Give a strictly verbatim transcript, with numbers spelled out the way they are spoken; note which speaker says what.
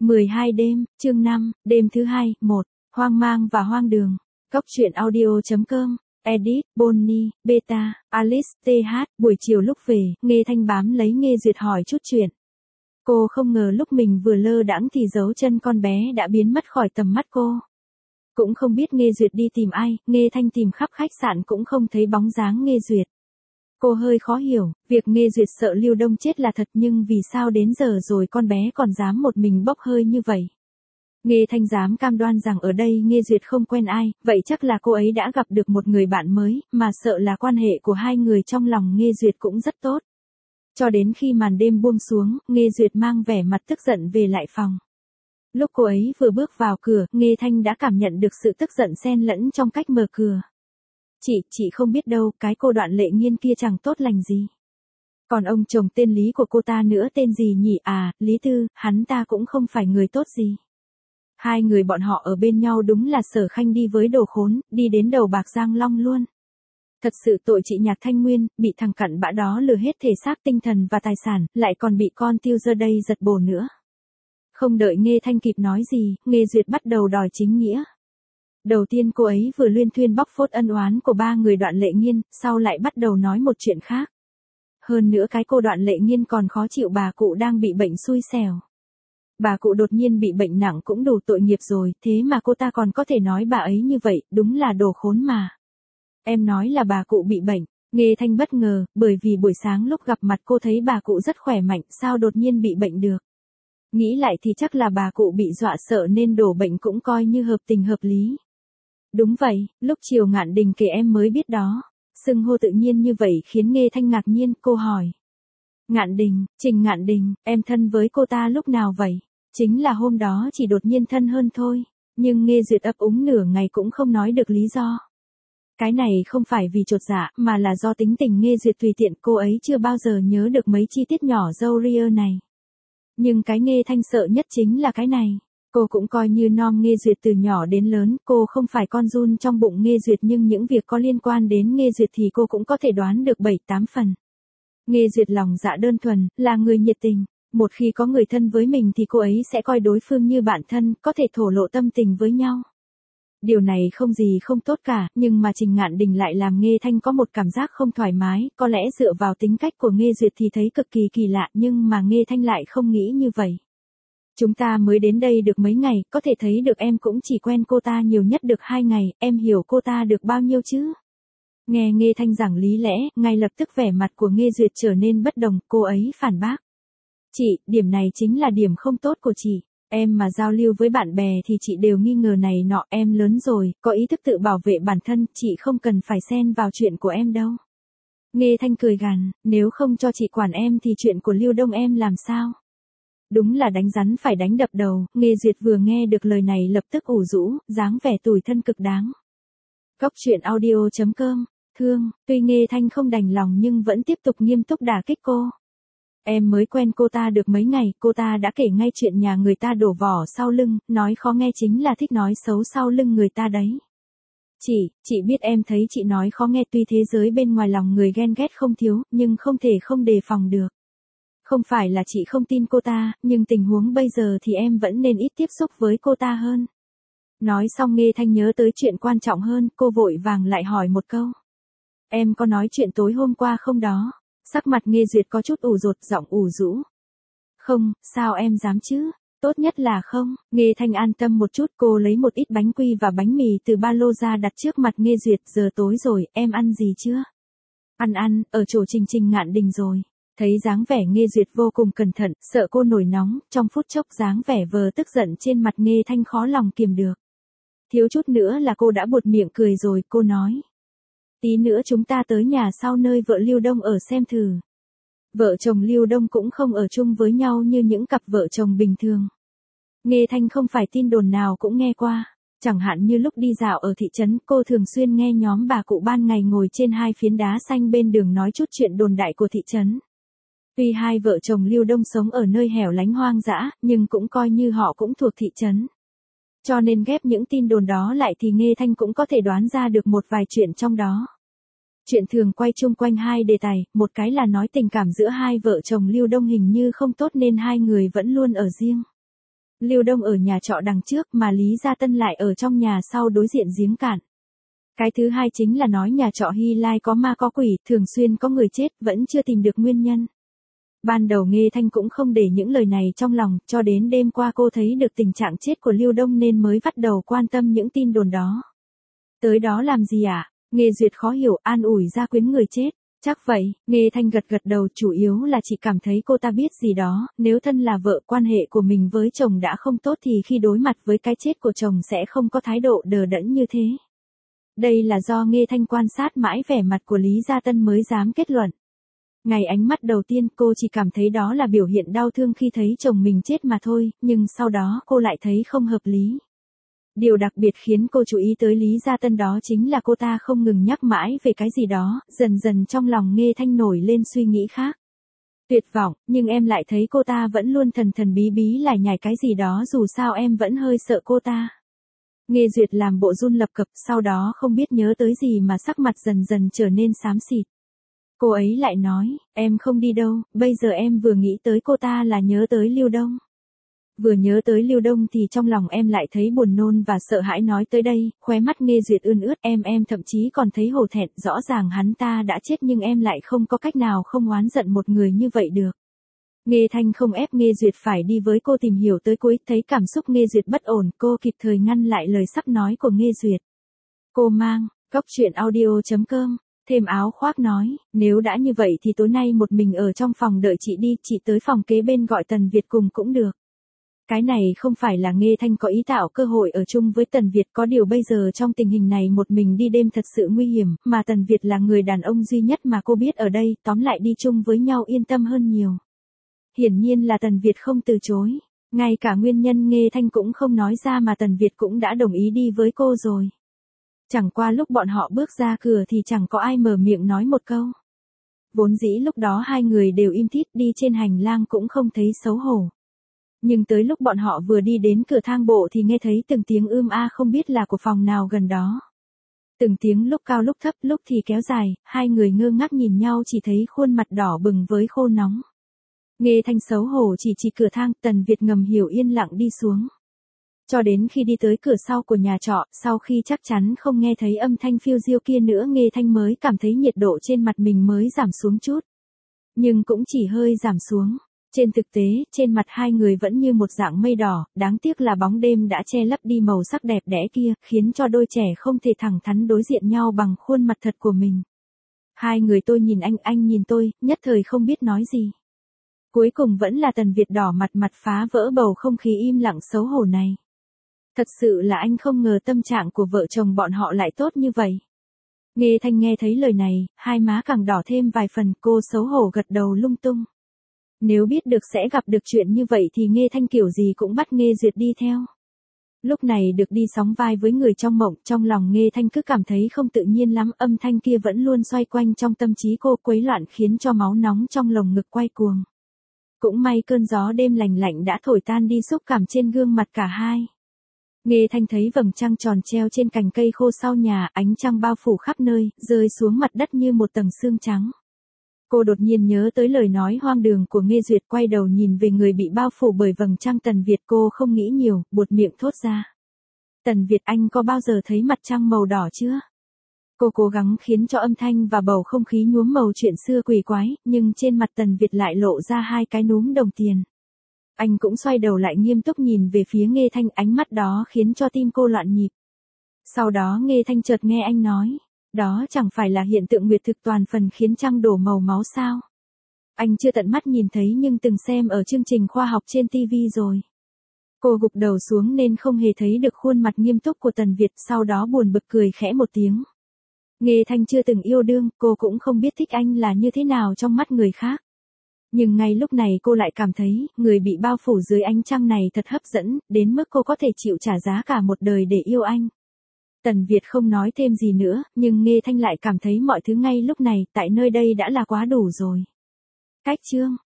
Speaker 1: mười hai đêm, chương năm, đêm thứ hai, một, hoang mang và hoang đường. Cốc truyện audio chấm com, edit, Bonnie, Beta, Alice, tê hát, buổi chiều lúc về, Nghê Thanh bám lấy Nghê Duyệt hỏi chút chuyện. Cô không ngờ lúc mình vừa lơ đãng thì dấu chân con bé đã biến mất khỏi tầm mắt cô. Cũng không biết Nghê Duyệt đi tìm ai, Nghê Thanh tìm khắp khách sạn cũng không thấy bóng dáng Nghê Duyệt. Cô hơi khó hiểu, việc Nghê Duyệt sợ Lưu Đông chết là thật nhưng vì sao đến giờ rồi con bé còn dám một mình bốc hơi như vậy. Nghê Thanh dám cam đoan rằng ở đây Nghê Duyệt không quen ai, vậy chắc là cô ấy đã gặp được một người bạn mới, mà sợ là quan hệ của hai người trong lòng Nghê Duyệt cũng rất tốt. Cho đến khi màn đêm buông xuống, Nghê Duyệt mang vẻ mặt tức giận về lại phòng. Lúc cô ấy vừa bước vào cửa, Nghê Thanh đã cảm nhận được sự tức giận xen lẫn trong cách mở cửa. Chị, chị không biết đâu, cái cô Đoạn Lệ Nghiên kia chẳng tốt lành gì. Còn ông chồng tên Lý của cô ta nữa tên gì nhỉ? À, Lý Tư, hắn ta cũng không phải người tốt gì. Hai người bọn họ ở bên nhau đúng là Sở Khanh đi với đồ khốn, đi đến đầu bạc Giang Long luôn. Thật sự tội chị Nhạc Thanh Nguyên, bị thằng cặn bã đó lừa hết thể xác tinh thần và tài sản, lại còn bị con Tiêu Dơ đây giật bồ nữa. Không đợi Nghê Thanh kịp nói gì, Nghê Duyệt bắt đầu đòi chính nghĩa. Đầu tiên cô ấy vừa luyên thuyên bóc phốt ân oán của ba người Đoạn Lệ Nghiên, sau lại bắt đầu nói một chuyện khác. Hơn nữa cái cô Đoạn Lệ Nghiên còn khó chịu bà cụ đang bị bệnh xui xẻo. Bà cụ đột nhiên bị bệnh nặng cũng đủ tội nghiệp rồi, thế mà cô ta còn có thể nói bà ấy như vậy, đúng là đồ khốn mà. Em nói là bà cụ bị bệnh. Nghê Thanh bất ngờ, bởi vì buổi sáng lúc gặp mặt cô thấy bà cụ rất khỏe mạnh, sao đột nhiên bị bệnh được. Nghĩ lại thì chắc là bà cụ bị dọa sợ nên đổ bệnh cũng coi như hợp tình hợp lý. Đúng vậy, lúc chiều Ngạn Đình kể em mới biết đó. Xưng hô tự nhiên như vậy khiến Nghê Thanh ngạc nhiên, cô hỏi. Ngạn Đình, Trình Ngạn Đình, em thân với cô ta lúc nào vậy? Chính là hôm đó chỉ đột nhiên thân hơn thôi. Nhưng Nghê Duyệt ấp úng nửa ngày cũng không nói được lý do. Cái này không phải vì chột dạ, mà là do tính tình Nghê Duyệt tùy tiện, cô ấy chưa bao giờ nhớ được mấy chi tiết nhỏ râu ria này. Nhưng cái Nghê Thanh sợ nhất chính là cái này. Cô cũng coi như nom Nghê Duyệt từ nhỏ đến lớn, cô không phải con giun trong bụng Nghê Duyệt nhưng những việc có liên quan đến Nghê Duyệt thì cô cũng có thể đoán được bảy tám phần. Nghê Duyệt lòng dạ đơn thuần, là người nhiệt tình. Một khi có người thân với mình thì cô ấy sẽ coi đối phương như bạn thân, có thể thổ lộ tâm tình với nhau. Điều này không gì không tốt cả, nhưng mà Trình Ngạn Đình lại làm Nghê Thanh có một cảm giác không thoải mái, có lẽ dựa vào tính cách của Nghê Duyệt thì thấy cực kỳ kỳ lạ nhưng mà Nghê Thanh lại không nghĩ như vậy. Chúng ta mới đến đây được mấy ngày, có thể thấy được em cũng chỉ quen cô ta nhiều nhất được hai ngày, em hiểu cô ta được bao nhiêu chứ? Nghe Nghê Thanh giảng lý lẽ, ngay lập tức vẻ mặt của Nghê Duyệt trở nên bất đồng, cô ấy phản bác. Chị, điểm này chính là điểm không tốt của chị. Em mà giao lưu với bạn bè thì chị đều nghi ngờ này nọ, em lớn rồi, có ý thức tự bảo vệ bản thân, chị không cần phải xen vào chuyện của em đâu. Nghê Thanh cười gằn, nếu không cho chị quản em thì chuyện của Lưu Đông em làm sao? Đúng là đánh rắn phải đánh đập đầu, Nghê Duyệt vừa nghe được lời này lập tức ủ rũ, dáng vẻ tủi thân cực đáng. Cốc truyện audio chấm com, thương, tuy Nghê Thanh không đành lòng nhưng vẫn tiếp tục nghiêm túc đả kích cô. Em mới quen cô ta được mấy ngày, cô ta đã kể ngay chuyện nhà người ta đổ vỏ sau lưng, nói khó nghe chính là thích nói xấu sau lưng người ta đấy. Chị, chị biết em thấy chị nói khó nghe, tuy thế giới bên ngoài lòng người ghen ghét không thiếu, nhưng không thể không đề phòng được. Không phải là chị không tin cô ta, nhưng tình huống bây giờ thì em vẫn nên ít tiếp xúc với cô ta hơn. Nói xong Nghê Thanh nhớ tới chuyện quan trọng hơn, cô vội vàng lại hỏi một câu. Em có nói chuyện tối hôm qua không đó? Sắc mặt Nghê Duyệt có chút ủ rột, giọng ủ rũ. Không, sao em dám chứ? Tốt nhất là không. Nghê Thanh an tâm một chút, cô lấy một ít bánh quy và bánh mì từ ba lô ra đặt trước mặt Nghê Duyệt. Giờ tối rồi, em ăn gì chưa? Ăn ăn, ở chỗ Trình Trình Ngạn Đình rồi. Thấy dáng vẻ Nghê Duyệt vô cùng cẩn thận, sợ cô nổi nóng, trong phút chốc dáng vẻ vờ tức giận trên mặt Nghê Thanh khó lòng kiềm được. Thiếu chút nữa là cô đã buột miệng cười rồi, cô nói. Tí nữa chúng ta tới nhà sau nơi vợ Lưu Đông ở xem thử. Vợ chồng Lưu Đông cũng không ở chung với nhau như những cặp vợ chồng bình thường. Nghê Thanh không phải tin đồn nào cũng nghe qua. Chẳng hạn như lúc đi dạo ở thị trấn, cô thường xuyên nghe nhóm bà cụ ban ngày ngồi trên hai phiến đá xanh bên đường nói chút chuyện đồn đại của thị trấn. Tuy hai vợ chồng Lưu Đông sống ở nơi hẻo lánh hoang dã, nhưng cũng coi như họ cũng thuộc thị trấn. Cho nên ghép những tin đồn đó lại thì Nghê Thanh cũng có thể đoán ra được một vài chuyện trong đó. Chuyện thường quay chung quanh hai đề tài, một cái là nói tình cảm giữa hai vợ chồng Lưu Đông hình như không tốt nên hai người vẫn luôn ở riêng. Lưu Đông ở nhà trọ đằng trước mà Lý Gia Tân lại ở trong nhà sau đối diện giếng cạn. Cái thứ hai chính là nói nhà trọ Hy Lai có ma có quỷ, thường xuyên có người chết, vẫn chưa tìm được nguyên nhân. Ban đầu Nghê Thanh cũng không để những lời này trong lòng, cho đến đêm qua cô thấy được tình trạng chết của Lưu Đông nên mới bắt đầu quan tâm những tin đồn đó. Tới đó làm gì ạ? À? Nghê Duyệt khó hiểu, an ủi Gia Quyến người chết. Chắc vậy, Nghê Thanh gật gật đầu, chủ yếu là chị cảm thấy cô ta biết gì đó, nếu thân là vợ, quan hệ của mình với chồng đã không tốt thì khi đối mặt với cái chết của chồng sẽ không có thái độ đờ đẫn như thế. Đây là do Nghê Thanh quan sát mãi vẻ mặt của Lý Gia Tân mới dám kết luận. Ngày ánh mắt đầu tiên cô chỉ cảm thấy đó là biểu hiện đau thương khi thấy chồng mình chết mà thôi, nhưng sau đó cô lại thấy không hợp lý. Điều đặc biệt khiến cô chú ý tới Lý Gia Tân đó chính là cô ta không ngừng nhắc mãi về cái gì đó, dần dần trong lòng Nghê Thanh nổi lên suy nghĩ khác. Tuyệt vọng, nhưng em lại thấy cô ta vẫn luôn thần thần bí bí lải nhải cái gì đó, dù sao em vẫn hơi sợ cô ta. Nghê Duyệt làm bộ run lập cập, sau đó không biết nhớ tới gì mà sắc mặt dần dần trở nên xám xịt. Cô ấy lại nói, em không đi đâu, bây giờ em vừa nghĩ tới cô ta là nhớ tới Lưu Đông. Vừa nhớ tới Lưu Đông thì trong lòng em lại thấy buồn nôn và sợ hãi, nói tới đây, khóe mắt Nghê Duyệt ươn ướt, em em thậm chí còn thấy hổ thẹn, rõ ràng hắn ta đã chết nhưng em lại không có cách nào không oán giận một người như vậy được. Nghê Thanh không ép Nghê Duyệt phải đi với cô tìm hiểu tới cuối, thấy cảm xúc Nghê Duyệt bất ổn, cô kịp thời ngăn lại lời sắp nói của Nghê Duyệt. Cô mang, cốc truyện audio chấm com, thêm áo khoác nói, nếu đã như vậy thì tối nay một mình ở trong phòng đợi chị đi, chị tới phòng kế bên gọi Tần Việt cùng cũng được. Cái này không phải là Nghê Thanh có ý tạo cơ hội ở chung với Tần Việt, có điều bây giờ trong tình hình này một mình đi đêm thật sự nguy hiểm, mà Tần Việt là người đàn ông duy nhất mà cô biết ở đây, tóm lại đi chung với nhau yên tâm hơn nhiều. Hiển nhiên là Tần Việt không từ chối, ngay cả nguyên nhân Nghê Thanh cũng không nói ra mà Tần Việt cũng đã đồng ý đi với cô rồi. Chẳng qua lúc bọn họ bước ra cửa thì chẳng có ai mở miệng nói một câu. Vốn dĩ lúc đó hai người đều im thít, đi trên hành lang cũng không thấy xấu hổ. Nhưng tới lúc bọn họ vừa đi đến cửa thang bộ thì nghe thấy từng tiếng ưm a không biết là của phòng nào gần đó. Từng tiếng lúc cao lúc thấp, lúc thì kéo dài, hai người ngơ ngác nhìn nhau chỉ thấy khuôn mặt đỏ bừng với khô nóng. Nghê Thanh xấu hổ chỉ chỉ cửa thang, Tần Việt ngầm hiểu yên lặng đi xuống. Cho đến khi đi tới cửa sau của nhà trọ, sau khi chắc chắn không nghe thấy âm thanh phiêu diêu kia nữa, Nghê Thanh mới cảm thấy nhiệt độ trên mặt mình mới giảm xuống chút. Nhưng cũng chỉ hơi giảm xuống. Trên thực tế, trên mặt hai người vẫn như một dạng mây đỏ, đáng tiếc là bóng đêm đã che lấp đi màu sắc đẹp đẽ kia, khiến cho đôi trẻ không thể thẳng thắn đối diện nhau bằng khuôn mặt thật của mình. Hai người tôi nhìn anh, anh nhìn tôi, nhất thời không biết nói gì. Cuối cùng vẫn là Tần Việt đỏ mặt, mặt phá vỡ bầu không khí im lặng xấu hổ này. Thật sự là anh không ngờ tâm trạng của vợ chồng bọn họ lại tốt như vậy. Nghê Thanh nghe thấy lời này, hai má càng đỏ thêm vài phần, cô xấu hổ gật đầu lung tung. Nếu biết được sẽ gặp được chuyện như vậy thì Nghê Thanh kiểu gì cũng bắt Nghê Duyệt đi theo. Lúc này được đi sóng vai với người trong mộng, trong lòng Nghê Thanh cứ cảm thấy không tự nhiên lắm, âm thanh kia vẫn luôn xoay quanh trong tâm trí cô, quấy loạn khiến cho máu nóng trong lồng ngực quay cuồng. Cũng may cơn gió đêm lành lạnh đã thổi tan đi xúc cảm trên gương mặt cả hai. Nghê Thanh thấy vầng trăng tròn treo trên cành cây khô sau nhà, ánh trăng bao phủ khắp nơi, rơi xuống mặt đất như một tầng sương trắng. Cô đột nhiên nhớ tới lời nói hoang đường của Nghê Duyệt, quay đầu nhìn về người bị bao phủ bởi vầng trăng Tần Việt, cô không nghĩ nhiều, buột miệng thốt ra. Tần Việt, anh có bao giờ thấy mặt trăng màu đỏ chưa? Cô cố gắng khiến cho âm thanh và bầu không khí nhuốm màu chuyện xưa quỷ quái, nhưng trên mặt Tần Việt lại lộ ra hai cái núm đồng tiền. Anh cũng xoay đầu lại nghiêm túc nhìn về phía Nghê Thanh, ánh mắt đó khiến cho tim cô loạn nhịp. Sau đó Nghê Thanh chợt nghe anh nói, đó chẳng phải là hiện tượng nguyệt thực toàn phần khiến trăng đổ màu máu sao? Anh chưa tận mắt nhìn thấy nhưng từng xem ở chương trình khoa học trên ti vi rồi. Cô gục đầu xuống nên không hề thấy được khuôn mặt nghiêm túc của Tần Việt, sau đó buồn bực cười khẽ một tiếng. Nghê Thanh chưa từng yêu đương, cô cũng không biết thích anh là như thế nào trong mắt người khác. Nhưng ngay lúc này cô lại cảm thấy, người bị bao phủ dưới ánh trăng này thật hấp dẫn, đến mức cô có thể chịu trả giá cả một đời để yêu anh. Tần Việt không nói thêm gì nữa, nhưng Nghê Thanh lại cảm thấy mọi thứ ngay lúc này, tại nơi đây đã là quá đủ rồi. Cách chương